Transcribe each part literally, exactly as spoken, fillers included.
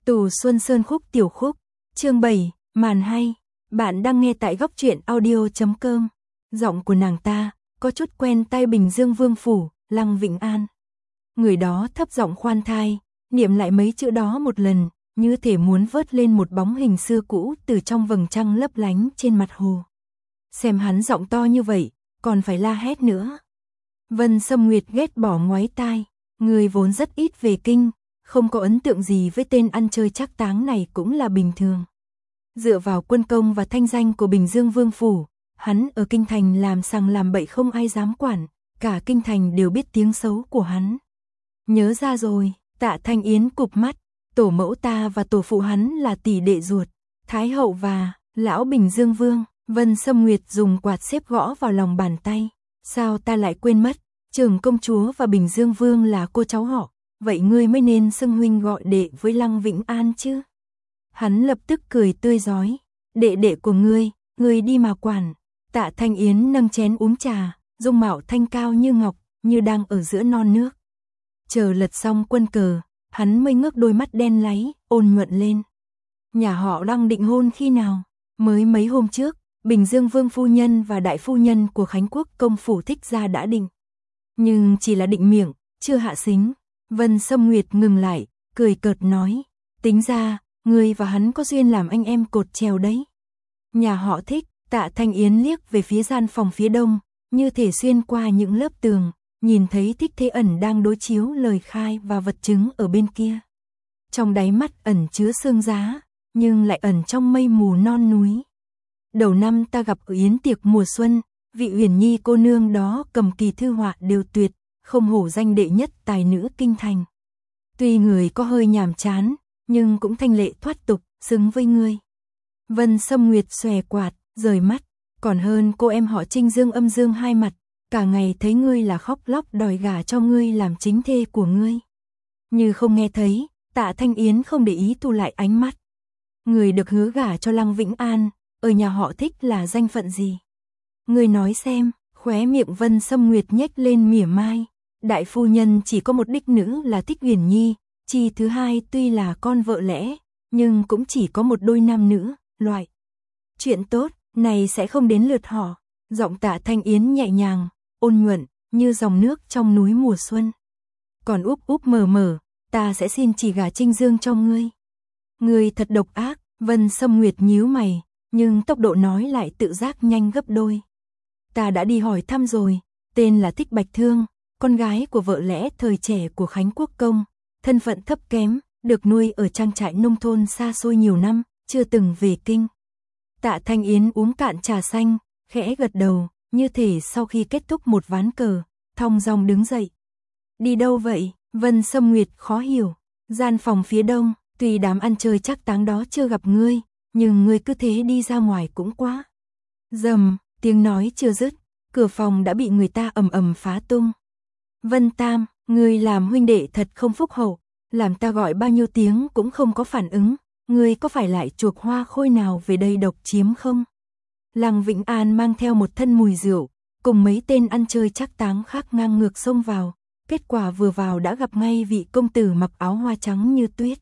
Tù Xuân Sơn khúc tiểu khúc, chương bảy, màn hay. Bạn đang nghe tại góc truyện audio chấm com. Giọng của nàng ta có chút quen tai. Bình Dương Vương phủ, Lăng Vĩnh An. Người đó thấp giọng khoan thai, niệm lại mấy chữ đó một lần, như thể muốn vớt lên một bóng hình xưa cũ từ trong vầng trăng lấp lánh trên mặt hồ. Xem hắn giọng to như vậy, còn phải la hét nữa. Vân Sâm Nguyệt ghét bỏ ngoáy tai, người vốn rất ít về kinh, không có ấn tượng gì với tên ăn chơi trác táng này cũng là bình thường. Dựa vào quân công và thanh danh của Bình Dương Vương phủ, hắn ở kinh thành làm sằng làm bậy không ai dám quản, cả kinh thành đều biết tiếng xấu của hắn. Nhớ ra rồi, Tạ Thanh Yến cụp mắt, tổ mẫu ta và tổ phụ hắn là tỷ đệ ruột, Thái hậu và lão Bình Dương Vương. Vân Sâm Nguyệt dùng quạt xếp gõ vào lòng bàn tay. Sao ta lại quên mất, Trường công chúa và Bình Dương Vương là cô cháu họ, vậy ngươi mới nên xưng huynh gọi đệ với Lăng Vĩnh An chứ. Hắn lập tức cười tươi rói, đệ đệ của ngươi, ngươi đi mà quản. Tạ Thanh Yến nâng chén uống trà, dung mạo thanh cao như ngọc, như đang ở giữa non nước. Chờ lật xong quân cờ, hắn mới ngước đôi mắt đen láy, ôn nhuận lên. Nhà họ đang định hôn khi nào? Mới mấy hôm trước, Bình Dương Vương phu nhân và đại phu nhân của Khánh Quốc công phủ thích gia đã định. Nhưng chỉ là định miệng, chưa hạ sính. Vân Sâm Nguyệt ngừng lại, cười cợt nói, tính ra, ngươi và hắn có duyên làm anh em cột treo đấy. Nhà họ Thích. Tạ Thanh Yến liếc về phía gian phòng phía đông, như thể xuyên qua những lớp tường, nhìn thấy Thích Thế Ẩn đang đối chiếu lời khai và vật chứng ở bên kia. Trong đáy mắt ẩn chứa sương giá, nhưng lại ẩn trong mây mù non núi. Đầu năm ta gặp ở yến tiệc mùa xuân, vị Uyển Nhi cô nương đó cầm kỳ thư họa đều tuyệt, không hổ danh đệ nhất tài nữ kinh thành. Tuy người có hơi nhàm chán, nhưng cũng thanh lệ thoát tục, xứng với ngươi. Vân Sâm Nguyệt xòe quạt, rời mắt, còn hơn cô em họ Trinh Dương âm dương hai mặt, cả ngày thấy ngươi là khóc lóc đòi gả cho ngươi làm chính thê của ngươi. Như không nghe thấy, Tạ Thanh Yến không để ý thu lại ánh mắt. Người được hứa gả cho Lăng Vĩnh An, ở nhà họ Thích là danh phận gì? Ngươi nói xem. Khóe miệng Vân Sâm Nguyệt nhếch lên mỉa mai. Đại phu nhân chỉ có một đích nữ là Thích Uyển Nhi, chi thứ hai tuy là con vợ lẽ, nhưng cũng chỉ có một đôi nam nữ, loại. Chuyện tốt này sẽ không đến lượt họ. Giọng Tạ Thanh Yến nhẹ nhàng, ôn nhuận, như dòng nước trong núi mùa xuân. Còn úp úp mờ mờ, ta sẽ xin chỉ gả Trinh Dương cho ngươi. Ngươi thật độc ác. Vân Sâm Nguyệt nhíu mày, nhưng tốc độ nói lại tự giác nhanh gấp đôi. Ta đã đi hỏi thăm rồi, tên là Thích Bạch Thương, con gái của vợ lẽ thời trẻ của Khánh Quốc công, thân phận thấp kém, được nuôi ở trang trại nông thôn xa xôi nhiều năm, chưa từng về kinh. Tạ Thanh Yến uống cạn trà xanh, khẽ gật đầu, như thể sau khi kết thúc một ván cờ, thong dong đứng dậy. Đi đâu vậy? Vân Sâm Nguyệt khó hiểu. Gian phòng phía đông, tuy đám ăn chơi trác táng đó chưa gặp ngươi, nhưng ngươi cứ thế đi ra ngoài cũng quá. Rầm, tiếng nói chưa dứt, cửa phòng đã bị người ta ầm ầm phá tung. Vân Tam, ngươi làm huynh đệ thật không phúc hậu, làm ta gọi bao nhiêu tiếng cũng không có phản ứng. Ngươi có phải lại chuộc hoa khôi nào về đây độc chiếm không? Lăng Vĩnh An mang theo một thân mùi rượu, cùng mấy tên ăn chơi trác táng khác ngang ngược xông vào. Kết quả vừa vào đã gặp ngay vị công tử mặc áo hoa trắng như tuyết.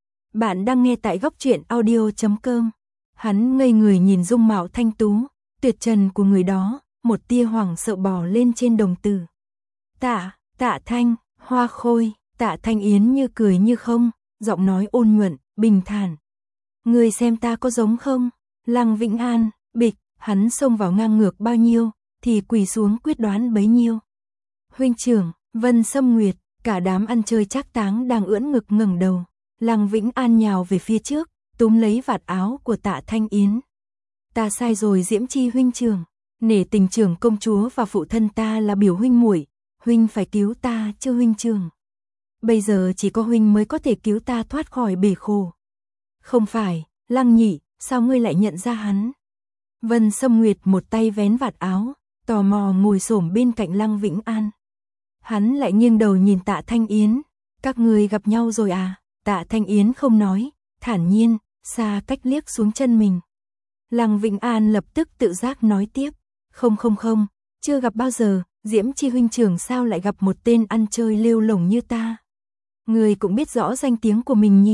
Bạn đang nghe tại góc truyện audio chấm com. Hắn ngây người nhìn dung mạo thanh tú, tuyệt trần của người đó, một tia hoảng sợ bò lên trên đồng tử. Tạ, Tạ Thanh, hoa khôi. Tạ Thanh Yến như cười như không, giọng nói ôn nhuận, bình thản. Ngươi xem ta có giống không? Lăng Vĩnh An, bịch, hắn xông vào ngang ngược bao nhiêu, thì quỳ xuống quyết đoán bấy nhiêu. Huynh trưởng, Vân Sâm Nguyệt, cả đám ăn chơi trác táng đang ưỡn ngực ngẩng đầu. Lăng Vĩnh An nhào về phía trước, túm lấy vạt áo của Tạ Thanh Yến. Ta sai rồi Diễm Chi huynh trưởng, nể tình trưởng công chúa và phụ thân ta là biểu huynh muội, huynh phải cứu ta chứ huynh trưởng. Bây giờ chỉ có huynh mới có thể cứu ta thoát khỏi bể khổ. Không phải, Lăng nhị, sao ngươi lại nhận ra hắn? Vân Sâm Nguyệt một tay vén vạt áo, tò mò ngồi xổm bên cạnh Lăng Vĩnh An. Hắn lại nghiêng đầu nhìn Tạ Thanh Yến. Các ngươi gặp nhau rồi à? Tạ Thanh Yến không nói, thản nhiên, xa cách liếc xuống chân mình. Lăng Vĩnh An lập tức tự giác nói tiếp. Không không không, chưa gặp bao giờ, Diễm Chi huynh trưởng sao lại gặp một tên ăn chơi lêu lổng như ta? Người cũng biết rõ danh tiếng của mình nhỉ?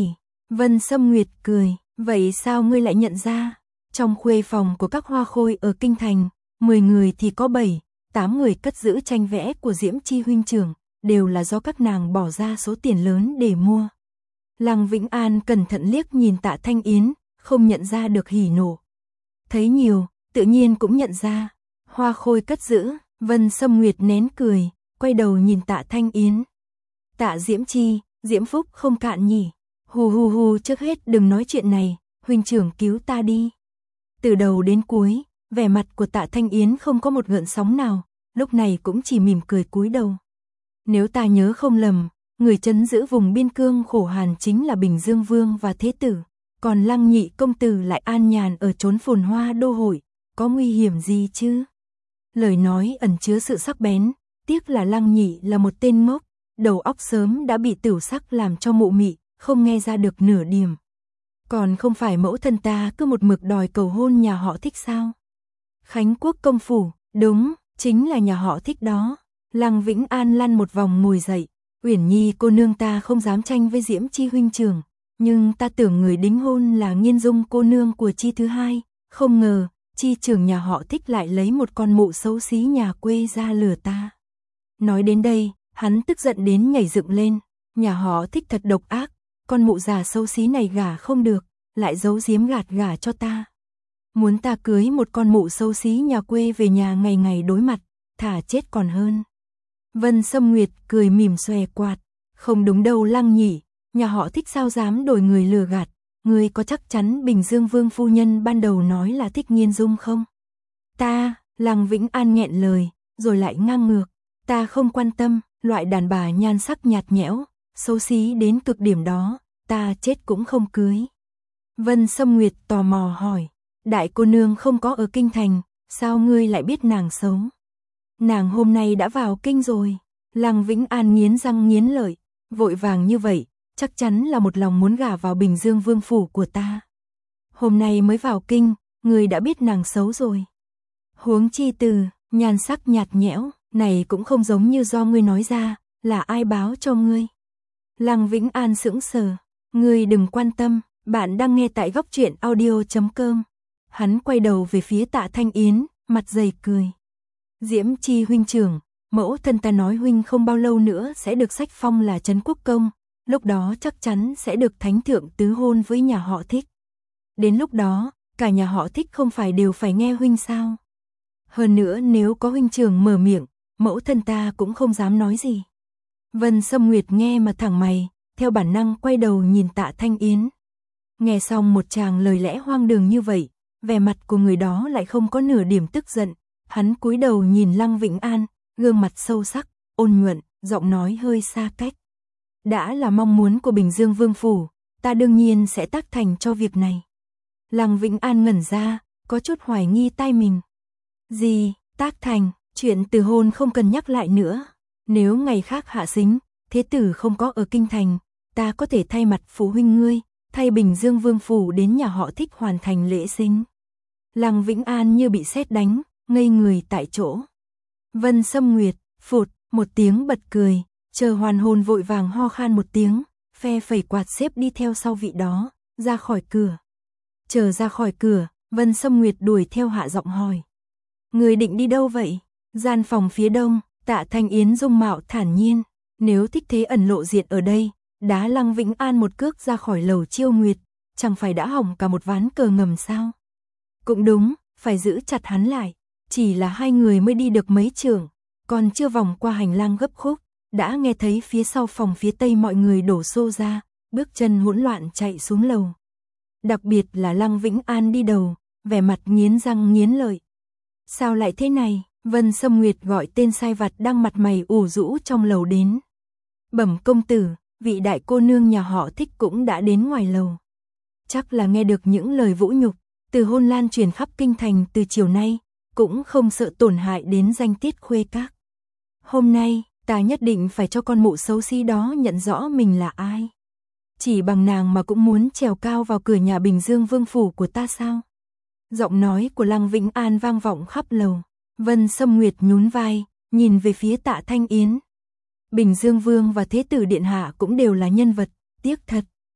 Vân Sâm Nguyệt cười, vậy sao ngươi lại nhận ra? Trong khuê phòng của các hoa khôi ở kinh thành, mười người thì có bảy, tám người cất giữ tranh vẽ của Diễm Chi huynh trưởng, đều là do các nàng bỏ ra số tiền lớn để mua. Lăng Vĩnh An cẩn thận liếc nhìn Tạ Thanh Yến, không nhận ra được hỉ nộ. Thấy nhiều, tự nhiên cũng nhận ra. Hoa khôi cất giữ, Vân Sâm Nguyệt nén cười, quay đầu nhìn Tạ Thanh Yến. Tạ Diễm Chi, Diễm Phúc không cạn nhỉ. Hù hù hù, trước hết đừng nói chuyện này, huynh trưởng cứu ta đi. Từ đầu đến cuối, vẻ mặt của Tạ Thanh Yến không có một gợn sóng nào, lúc này cũng chỉ mỉm cười cúi đầu. Nếu ta nhớ không lầm, người trấn giữ vùng biên cương khổ hàn chính là Bình Dương Vương và Thế Tử, còn Lăng nhị công tử lại an nhàn ở chốn phồn hoa đô hội, có nguy hiểm gì chứ? Lời nói ẩn chứa sự sắc bén, tiếc là Lăng nhị là một tên ngốc, đầu óc sớm đã bị tửu sắc làm cho mụ mị, không nghe ra được nửa điểm. Còn không phải mẫu thân ta cứ một mực đòi cầu hôn nhà họ Thích sao? Khánh Quốc công phủ, đúng, chính là nhà họ Thích đó. Lăng Vĩnh An lăn một vòng ngồi dậy, Uyển Nhi cô nương ta không dám tranh với Diễm Chi huynh trưởng, nhưng ta tưởng người đính hôn là Nghiên Dung cô nương của Chi thứ hai, không ngờ, Chi trưởng nhà họ Thích lại lấy một con mụ xấu xí nhà quê ra lừa ta. Nói đến đây, hắn tức giận đến nhảy dựng lên, nhà họ Thích thật độc ác, con mụ già xấu xí này gả không được, lại giấu giếm gạt gả cho ta. Muốn ta cưới một con mụ xấu xí nhà quê về nhà ngày ngày đối mặt, thả chết còn hơn. Vân Sâm Nguyệt cười mỉm xòe quạt, không đúng đâu Lăng nhỉ, nhà họ Thích sao dám đổi người lừa gạt, ngươi có chắc chắn Bình Dương Vương phu nhân ban đầu nói là thích Nghiên Dung không? Ta, Lăng Vĩnh An nghẹn lời, rồi lại ngang ngược, ta không quan tâm, loại đàn bà nhan sắc nhạt nhẽo, xấu xí đến cực điểm đó, ta chết cũng không cưới. Vân Sâm Nguyệt tò mò hỏi, đại cô nương không có ở kinh thành, sao ngươi lại biết nàng xấu? Nàng hôm nay đã vào kinh rồi. Lăng Vĩnh An nghiến răng nghiến lợi, vội vàng như vậy, chắc chắn là một lòng muốn gả vào Bình Dương Vương phủ của ta. Hôm nay mới vào kinh, ngươi đã biết nàng xấu rồi. Huống chi từ, nhan sắc nhạt nhẽo, này cũng không giống như do ngươi nói ra, là ai báo cho ngươi? Lăng Vĩnh An sững sờ, ngươi đừng quan tâm, bạn đang nghe tại góc truyện audio chấm com. Hắn quay đầu về phía Tạ Thanh Yến, mặt dày cười. Diễm Chi huynh trưởng, mẫu thân ta nói huynh không bao lâu nữa sẽ được sách phong là trấn quốc công, lúc đó chắc chắn sẽ được thánh thượng tứ hôn với nhà họ Thích. Đến lúc đó, cả nhà họ Thích không phải đều phải nghe huynh sao? Hơn nữa nếu có huynh trưởng mở miệng, mẫu thân ta cũng không dám nói gì. Vân Sâm Nguyệt nghe mà thẳng mày, theo bản năng quay đầu nhìn Tạ Thanh Yến. Nghe xong một tràng lời lẽ hoang đường như vậy, vẻ mặt của người đó lại không có nửa điểm tức giận. Hắn cúi đầu nhìn Lăng Vĩnh An, gương mặt sâu sắc, ôn nhuận, giọng nói hơi xa cách. Đã là mong muốn của Bình Dương Vương phủ, ta đương nhiên sẽ tác thành cho việc này. Lăng Vĩnh An ngẩn ra, có chút hoài nghi tai mình. Gì, tác thành, chuyện từ hôn không cần nhắc lại nữa. Nếu ngày khác hạ sính, Thế Tử không có ở kinh thành, ta có thể thay mặt phụ huynh ngươi, thay Bình Dương Vương phủ đến nhà họ Thích hoàn thành lễ sính. Lăng Vĩnh An như bị sét đánh, ngây người tại chỗ. Vân Sâm Nguyệt, phụt, một tiếng bật cười, chờ hoàn hồn vội vàng ho khan một tiếng, phe phẩy quạt xếp đi theo sau vị đó, ra khỏi cửa. Chờ ra khỏi cửa, Vân Sâm Nguyệt đuổi theo hạ giọng hỏi. Người định đi đâu vậy? Gian phòng phía đông, Tạ Thanh Yến dung mạo thản nhiên, nếu thích thế ẩn lộ diện ở đây, đá Lăng Vĩnh An một cước ra khỏi lầu Chiêu Nguyệt, chẳng phải đã hỏng cả một ván cờ ngầm sao? Cũng đúng, phải giữ chặt hắn lại. Chỉ là hai người mới đi được mấy trượng, còn chưa vòng qua hành lang gấp khúc, đã nghe thấy phía sau phòng phía tây mọi người đổ xô ra, bước chân hỗn loạn chạy xuống lầu. Đặc biệt là Lăng Vĩnh An đi đầu, vẻ mặt nghiến răng nghiến lợi. Sao lại thế này? Vân Sâm Nguyệt gọi tên sai vặt đang mặt mày ủ rũ trong lầu đến. Bẩm công tử, vị đại cô nương nhà họ Thích cũng đã đến ngoài lầu. Chắc là nghe được những lời vũ nhục, từ hôn lan truyền khắp kinh thành từ chiều nay, cũng không sợ tổn hại đến danh tiết khuê các. Hôm nay, ta nhất định phải cho con mụ xấu xí đó nhận rõ mình là ai. Chỉ bằng nàng mà cũng muốn trèo cao vào cửa nhà Bình Dương Vương phủ của ta sao? Giọng nói của Lăng Vĩnh An vang vọng khắp lầu. Vân Sâm Nguyệt nhún vai, nhìn về phía Tạ Thanh Yến. Bình Dương Vương và Thế Tử điện hạ cũng đều là nhân vật, tiếc thật.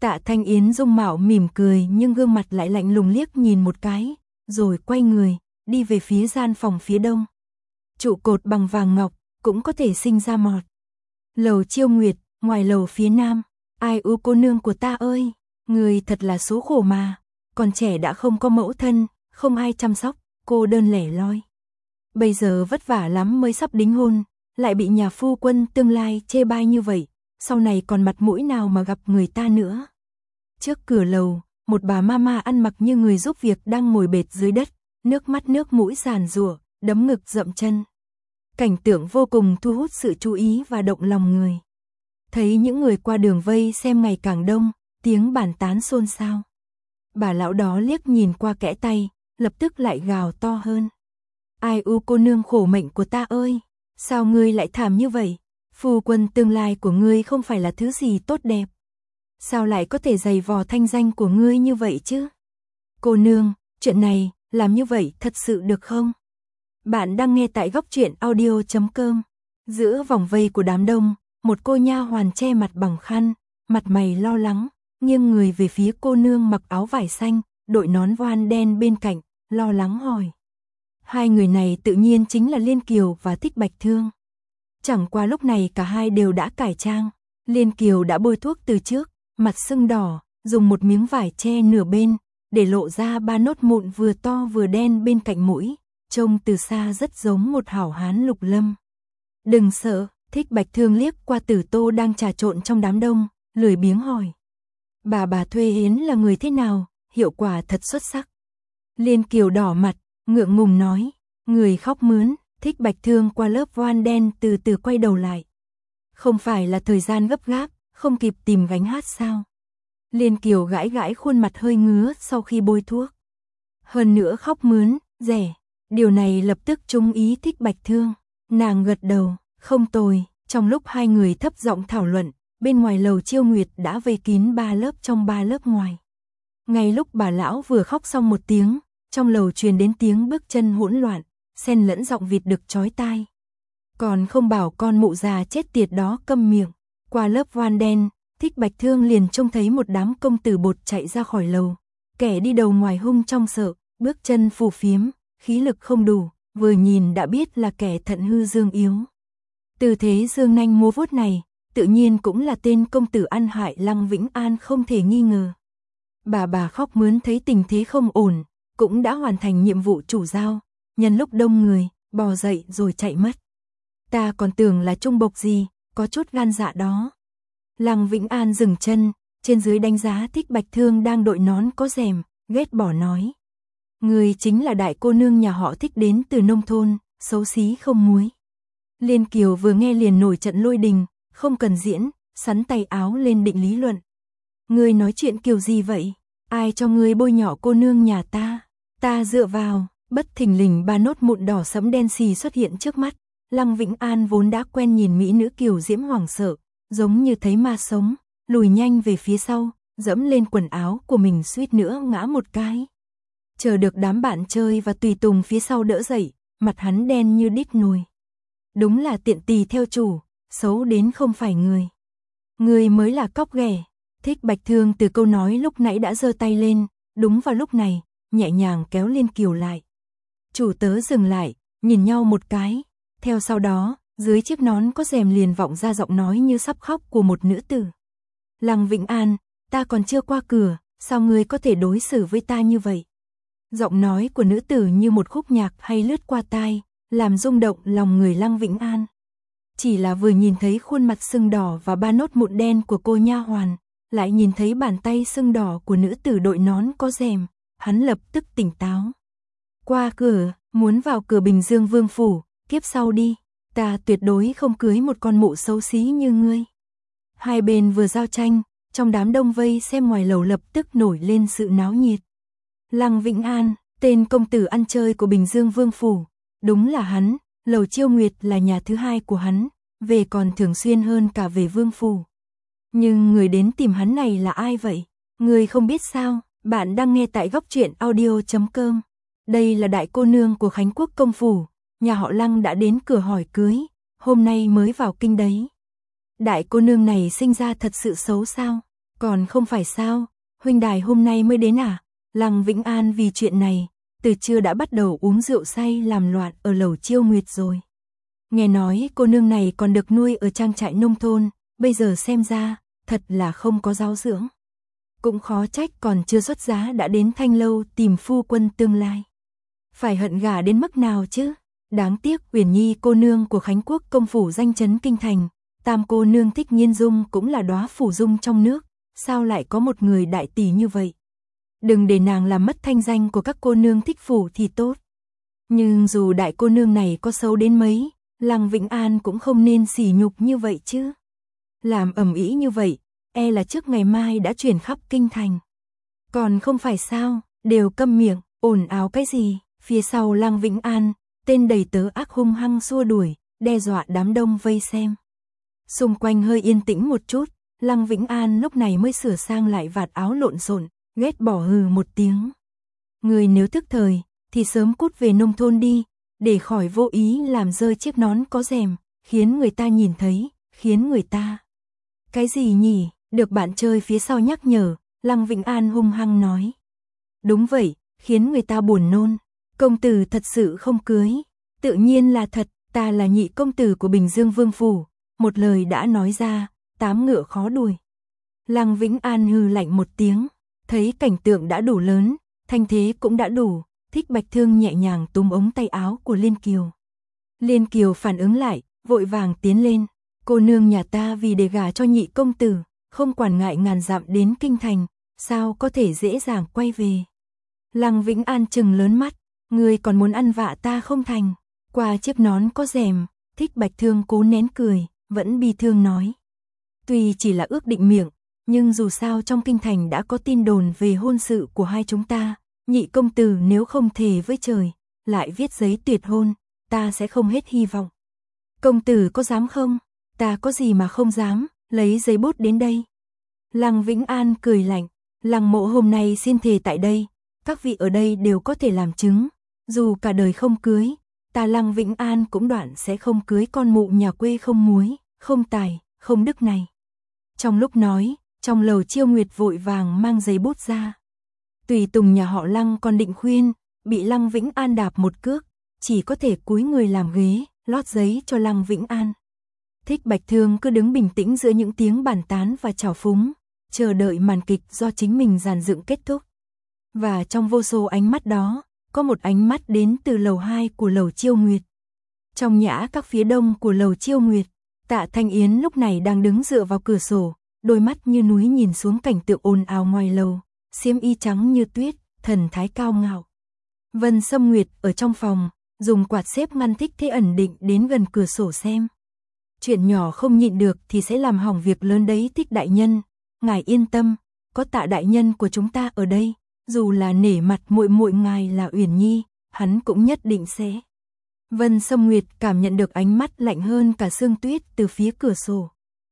Tạ Thanh Yến dung mạo mỉm cười nhưng gương mặt lại lạnh lùng liếc nhìn một cái, rồi quay người, đi về phía gian phòng phía đông. Trụ cột bằng vàng ngọc, cũng có thể sinh ra mọt. Lầu Chiêu Nguyệt, ngoài lầu phía nam. Ai u cô nương của ta ơi, người thật là số khổ mà. Còn trẻ đã không có mẫu thân, không ai chăm sóc, cô đơn lẻ loi. Bây giờ vất vả lắm mới sắp đính hôn, lại bị nhà phu quân tương lai chê bai như vậy, sau này còn mặt mũi nào mà gặp người ta nữa. Trước cửa lầu, một bà mama ăn mặc như người giúp việc đang ngồi bệt dưới đất, nước mắt nước mũi giàn giụa, đấm ngực dậm chân. Cảnh tượng vô cùng thu hút sự chú ý và động lòng người. Thấy những người qua đường vây xem ngày càng đông, tiếng bàn tán xôn xao. Bà lão đó liếc nhìn qua kẽ tay, lập tức lại gào to hơn. Ai u cô nương khổ mệnh của ta ơi, sao ngươi lại thảm như vậy? Phu quân tương lai của ngươi không phải là thứ gì tốt đẹp. Sao lại có thể giày vò thanh danh của ngươi như vậy chứ? Cô nương, chuyện này, làm như vậy thật sự được không? Bạn đang nghe tại góc truyện audio chấm com. Giữa vòng vây của đám đông, một cô nha hoàn che mặt bằng khăn, mặt mày lo lắng, nghiêng người về phía cô nương mặc áo vải xanh, đội nón voan đen bên cạnh, lo lắng hỏi. Hai người này tự nhiên chính là Liên Kiều và Thích Bạch Thương. Chẳng qua lúc này cả hai đều đã cải trang. Liên Kiều đã bôi thuốc từ trước, mặt sưng đỏ, dùng một miếng vải che nửa bên, để lộ ra ba nốt mụn vừa to vừa đen bên cạnh mũi, trông từ xa rất giống một hảo hán lục lâm. Đừng sợ, Thích Bạch Thương liếc qua Tử Tô đang trà trộn trong đám đông, lười biếng hỏi. Bà bà thuê Yến là người thế nào, hiệu quả thật xuất sắc. Liên Kiều đỏ mặt, ngượng ngùng nói, người khóc mướn. Thích Bạch Thương qua lớp voan đen từ từ quay đầu lại. Không phải là thời gian gấp gáp, không kịp tìm gánh hát sao? Liên Kiều gãi gãi khuôn mặt hơi ngứa sau khi bôi thuốc. Hơn nữa khóc mướn, rẻ. Điều này lập tức trúng ý Thích Bạch Thương. Nàng gật đầu, không tồi. Trong lúc hai người thấp giọng thảo luận, bên ngoài lầu Chiêu Nguyệt đã vây kín ba lớp trong ba lớp ngoài. Ngay lúc bà lão vừa khóc xong một tiếng, trong lầu truyền đến tiếng bước chân hỗn loạn, xen lẫn giọng vịt đực chói tai. Còn không bảo con mụ già chết tiệt đó câm miệng. Qua lớp voan đen, Thích Bạch Thương liền trông thấy một đám công tử bột chạy ra khỏi lầu. Kẻ đi đầu ngoài hung trong sợ, bước chân phù phiếm, khí lực không đủ, vừa nhìn đã biết là kẻ thận hư dương yếu. Tư thế dương nanh múa vuốt này, tự nhiên cũng là tên công tử ăn hại Lăng Vĩnh An không thể nghi ngờ. Bà bà khóc mướn thấy tình thế không ổn, cũng đã hoàn thành nhiệm vụ chủ giao. Nhân lúc đông người, bò dậy rồi chạy mất. Ta còn tưởng là trung bộc gì, có chút gan dạ đó. Lăng Vĩnh An dừng chân, trên dưới đánh giá Thích Bạch Thương đang đội nón có rèm, ghét bỏ nói. Người chính là đại cô nương nhà họ Thích đến từ nông thôn, xấu xí không muối. Liên Kiều vừa nghe liền nổi trận lôi đình, không cần diễn, sắn tay áo lên định lý luận. Ngươi nói chuyện kiểu gì vậy? Ai cho ngươi bôi nhọ cô nương nhà ta? Ta dựa vào. Bất thình lình ba nốt mụn đỏ sẫm đen xì xuất hiện trước mắt. Lăng Vĩnh An vốn đã quen nhìn mỹ nữ kiều diễm hoảng sợ, giống như thấy ma sống, lùi nhanh về phía sau, dẫm lên quần áo của mình suýt nữa ngã một cái. Chờ được đám bạn chơi và tùy tùng phía sau đỡ dậy, mặt hắn đen như đít nồi. Đúng là tiện tỳ theo chủ, xấu đến không phải người. Người mới là cóc ghẻ. Thích Bạch Thương từ câu nói lúc nãy đã giơ tay lên, đúng vào lúc này, nhẹ nhàng kéo Liên Kiều lại. Chủ tớ dừng lại, nhìn nhau một cái, theo sau đó, dưới chiếc nón có rèm liền vọng ra giọng nói như sắp khóc của một nữ tử. Lăng Vĩnh An, ta còn chưa qua cửa, sao ngươi có thể đối xử với ta như vậy? Giọng nói của nữ tử như một khúc nhạc hay lướt qua tai, làm rung động lòng người Lăng Vĩnh An. Chỉ là vừa nhìn thấy khuôn mặt sưng đỏ và ba nốt mụn đen của cô nha hoàn, lại nhìn thấy bàn tay sưng đỏ của nữ tử đội nón có rèm, hắn lập tức tỉnh táo. Qua cửa, muốn vào cửa Bình Dương Vương phủ, kiếp sau đi, ta tuyệt đối không cưới một con mụ xấu xí như ngươi. Hai bên vừa giao tranh, trong đám đông vây xem ngoài lầu lập tức nổi lên sự náo nhiệt. Lăng Vĩnh An, tên công tử ăn chơi của Bình Dương Vương phủ, đúng là hắn, lầu Chiêu Nguyệt là nhà thứ hai của hắn, về còn thường xuyên hơn cả về Vương phủ. Nhưng người đến tìm hắn này là ai vậy? Người không biết sao? Bạn đang nghe tại góc truyện audio chấm com. Đây là đại cô nương của Khánh Quốc công phủ, nhà họ Lăng đã đến cửa hỏi cưới, hôm nay mới vào kinh đấy. Đại cô nương này sinh ra thật sự xấu sao? Còn không phải sao, huynh đài hôm nay mới đến à? Lăng Vĩnh An vì chuyện này, từ trưa đã bắt đầu uống rượu say làm loạn ở lầu Chiêu Nguyệt rồi. Nghe nói cô nương này còn được nuôi ở trang trại nông thôn, bây giờ xem ra, thật là không có giáo dưỡng. Cũng khó trách còn chưa xuất giá đã đến Thanh Lâu tìm phu quân tương lai. Phải hận gả đến mức nào chứ? Đáng tiếc Uyển Nhi cô nương của Khánh Quốc công phủ danh chấn kinh thành, tam cô nương Thích Nhiên Dung cũng là đóa phủ dung trong nước, sao lại có một người đại tỷ như vậy? Đừng để nàng làm mất thanh danh của các cô nương thích phủ thì tốt. Nhưng dù đại cô nương này có xấu đến mấy, Lăng Vĩnh An cũng không nên sỉ nhục như vậy chứ. Làm ầm ĩ như vậy, e là trước ngày mai đã truyền khắp kinh thành. Còn không phải sao, đều câm miệng, ồn ào cái gì? Phía sau Lăng Vĩnh An, tên đầy tớ ác hung hăng xua đuổi, đe dọa đám đông vây xem. Xung quanh hơi yên tĩnh một chút, Lăng Vĩnh An lúc này mới sửa sang lại vạt áo lộn xộn, ghét bỏ hừ một tiếng. Người nếu thức thời, thì sớm cút về nông thôn đi, để khỏi vô ý làm rơi chiếc nón có rèm, khiến người ta nhìn thấy, khiến người ta. Cái gì nhỉ? Được bạn chơi phía sau nhắc nhở, Lăng Vĩnh An hung hăng nói. Đúng vậy, khiến người ta buồn nôn. Công tử thật sự không cưới. Tự nhiên là thật, ta là nhị công tử của Bình Dương Vương Phủ. Một lời đã nói ra, tám ngựa khó đuổi. Lăng Vĩnh An hừ lạnh một tiếng, thấy cảnh tượng đã đủ lớn, thanh thế cũng đã đủ, Thích Bạch Thương nhẹ nhàng túm ống tay áo của Liên Kiều. Liên Kiều phản ứng lại, vội vàng tiến lên. Cô nương nhà ta vì để gả cho nhị công tử, không quản ngại ngàn dặm đến kinh thành, sao có thể dễ dàng quay về. Lăng Vĩnh An trừng lớn mắt, ngươi còn muốn ăn vạ ta không thành. Qua chiếc nón có rèm, Thích Bạch Thương cố nén cười, vẫn bi thương nói. Tuy chỉ là ước định miệng, nhưng dù sao trong kinh thành đã có tin đồn về hôn sự của hai chúng ta, nhị công tử nếu không thề với trời, lại viết giấy tuyệt hôn, ta sẽ không hết hy vọng. Công tử có dám không? Ta có gì mà không dám, lấy giấy bút đến đây. Lăng Vĩnh An cười lạnh, Lăng mộ hôm nay xin thề tại đây, các vị ở đây đều có thể làm chứng, dù cả đời không cưới, ta Lăng Vĩnh An cũng đoạn sẽ không cưới con mụ nhà quê không muối, không tài, không đức này. Trong lúc nói, trong lầu Chiêu Nguyệt vội vàng mang giấy bút ra. Tùy tùng nhà họ Lăng còn định khuyên, bị Lăng Vĩnh An đạp một cước, chỉ có thể cúi người làm ghế, lót giấy cho Lăng Vĩnh An. Thích Bạch Thương cứ đứng bình tĩnh giữa những tiếng bàn tán và trào phúng, chờ đợi màn kịch do chính mình dàn dựng kết thúc. Và trong vô số ánh mắt đó, có một ánh mắt đến từ lầu hai của lầu Chiêu Nguyệt. Trong nhã các phía đông của lầu Chiêu Nguyệt, Tạ Thanh Yến lúc này đang đứng dựa vào cửa sổ, đôi mắt như núi nhìn xuống cảnh tượng ồn ào ngoài lầu, xiêm y trắng như tuyết, thần thái cao ngạo. Vân Sâm Nguyệt ở trong phòng, dùng quạt xếp ngăn Thích Thế Ẩn định đến gần cửa sổ xem. Chuyện nhỏ không nhịn được thì sẽ làm hỏng việc lớn đấy Thích đại nhân, ngài yên tâm, có Tạ đại nhân của chúng ta ở đây, dù là nể mặt muội muội ngài là Uyển Nhi, hắn cũng nhất định sẽ. Vân Sâm Nguyệt cảm nhận được ánh mắt lạnh hơn cả sương tuyết từ phía cửa sổ.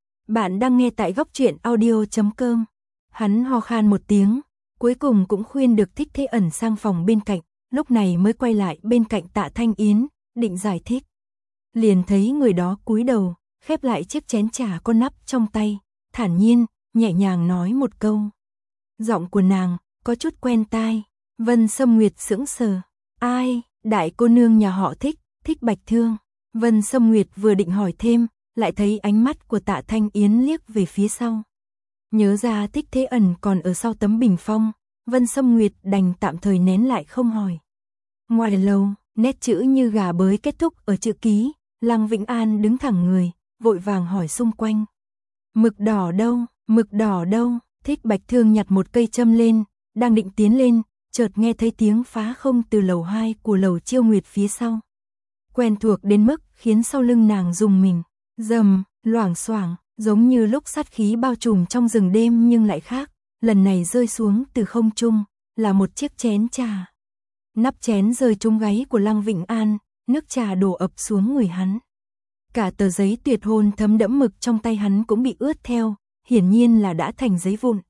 Bạn đang nghe tại góc truyện audio chấm com. Hắn ho khan một tiếng, cuối cùng cũng khuyên được Thích Thế Ẩn sang phòng bên cạnh, lúc này mới quay lại bên cạnh Tạ Thanh Yến, định giải thích. Liền thấy người đó cúi đầu, khép lại chiếc chén trà có nắp trong tay, thản nhiên, nhẹ nhàng nói một câu. Giọng của nàng có chút quen tai. Vân Sâm Nguyệt sững sờ. Ai? Đại cô nương nhà họ Thích, Thích Bạch Thương. Vân Sâm Nguyệt vừa định hỏi thêm, lại thấy ánh mắt của Tạ Thanh Yến liếc về phía sau. Nhớ ra Thích Thế Ẩn còn ở sau tấm bình phong, Vân Sâm Nguyệt đành tạm thời nén lại không hỏi. Ngoài lầu, nét chữ như gà bới kết thúc ở chữ ký, Lăng Vĩnh An đứng thẳng người, vội vàng hỏi xung quanh. Mực đỏ đâu, mực đỏ đâu? Thích Bạch Thương nhặt một cây châm lên, đang định tiến lên, chợt nghe thấy tiếng phá không từ lầu hai của lầu Chiêu Nguyệt phía sau. Quen thuộc đến mức khiến sau lưng nàng rùng mình, rầm, loảng xoảng, giống như lúc sát khí bao trùm trong rừng đêm nhưng lại khác, lần này rơi xuống từ không trung, là một chiếc chén trà. Nắp chén rơi trúng gáy của Lăng Vĩnh An, nước trà đổ ập xuống người hắn. Cả tờ giấy tuyệt hôn thấm đẫm mực trong tay hắn cũng bị ướt theo, hiển nhiên là đã thành giấy vụn.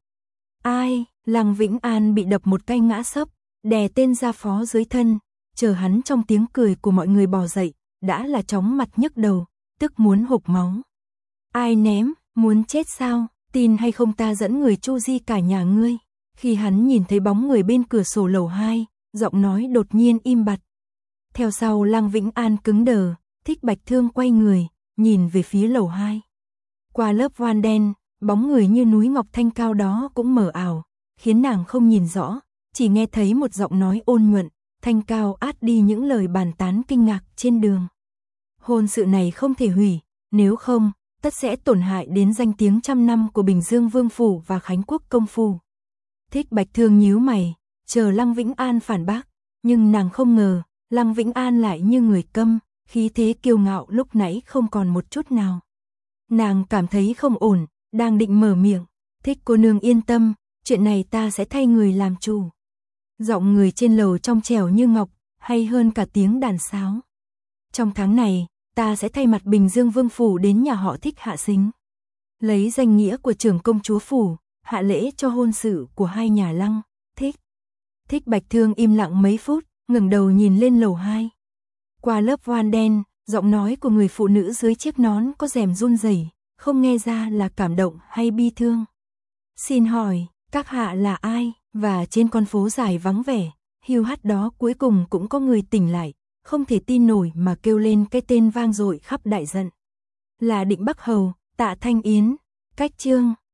Ai? Lăng Vĩnh An bị đập một cái ngã sấp, đè tên gia phó dưới thân, chờ hắn trong tiếng cười của mọi người bò dậy, đã là chóng mặt nhức đầu, tức muốn hộc máu. Ai ném, muốn chết sao? tin hay không ta dẫn người chu di cả nhà ngươi. Khi hắn nhìn thấy bóng người bên cửa sổ lầu hai, giọng nói đột nhiên im bặt. Theo sau Lăng Vĩnh An cứng đờ, Thích Bạch Thương quay người, nhìn về phía lầu hai. Qua lớp voan đen, bóng người như núi ngọc thanh cao đó cũng mờ ảo, khiến nàng không nhìn rõ, chỉ nghe thấy một giọng nói ôn nhuận, thanh cao át đi những lời bàn tán kinh ngạc trên đường. Hôn sự này không thể hủy, nếu không, tất sẽ tổn hại đến danh tiếng trăm năm của Bình Dương Vương Phủ và Khánh Quốc Công Phủ. Thích Bạch Thương nhíu mày, chờ Lăng Vĩnh An phản bác, nhưng nàng không ngờ, Lăng Vĩnh An lại như người câm, khí thế kiêu ngạo lúc nãy không còn một chút nào. Nàng cảm thấy không ổn, đang định mở miệng, Thích cô nương yên tâm, chuyện này ta sẽ thay người làm chủ. Giọng người trên lầu trong trẻo như ngọc, hay hơn cả tiếng đàn sáo. Trong tháng này, ta sẽ thay mặt Bình Dương Vương Phủ đến nhà họ Thích hạ sính. Lấy danh nghĩa của trưởng công chúa Phủ, hạ lễ cho hôn sự của hai nhà Lăng, Thích. Thích Bạch Thương im lặng mấy phút, ngẩng đầu nhìn lên lầu hai. Qua lớp voan đen, giọng nói của người phụ nữ dưới chiếc nón có rèm run rẩy, không nghe ra là cảm động hay bi thương. Xin hỏi, các hạ là ai? Và trên con phố dài vắng vẻ, hiu hắt đó cuối cùng cũng có người tỉnh lại, không thể tin nổi mà kêu lên cái tên vang dội khắp đại trận. Là Định Bắc Hầu, Tạ Thanh Yến. Cách chương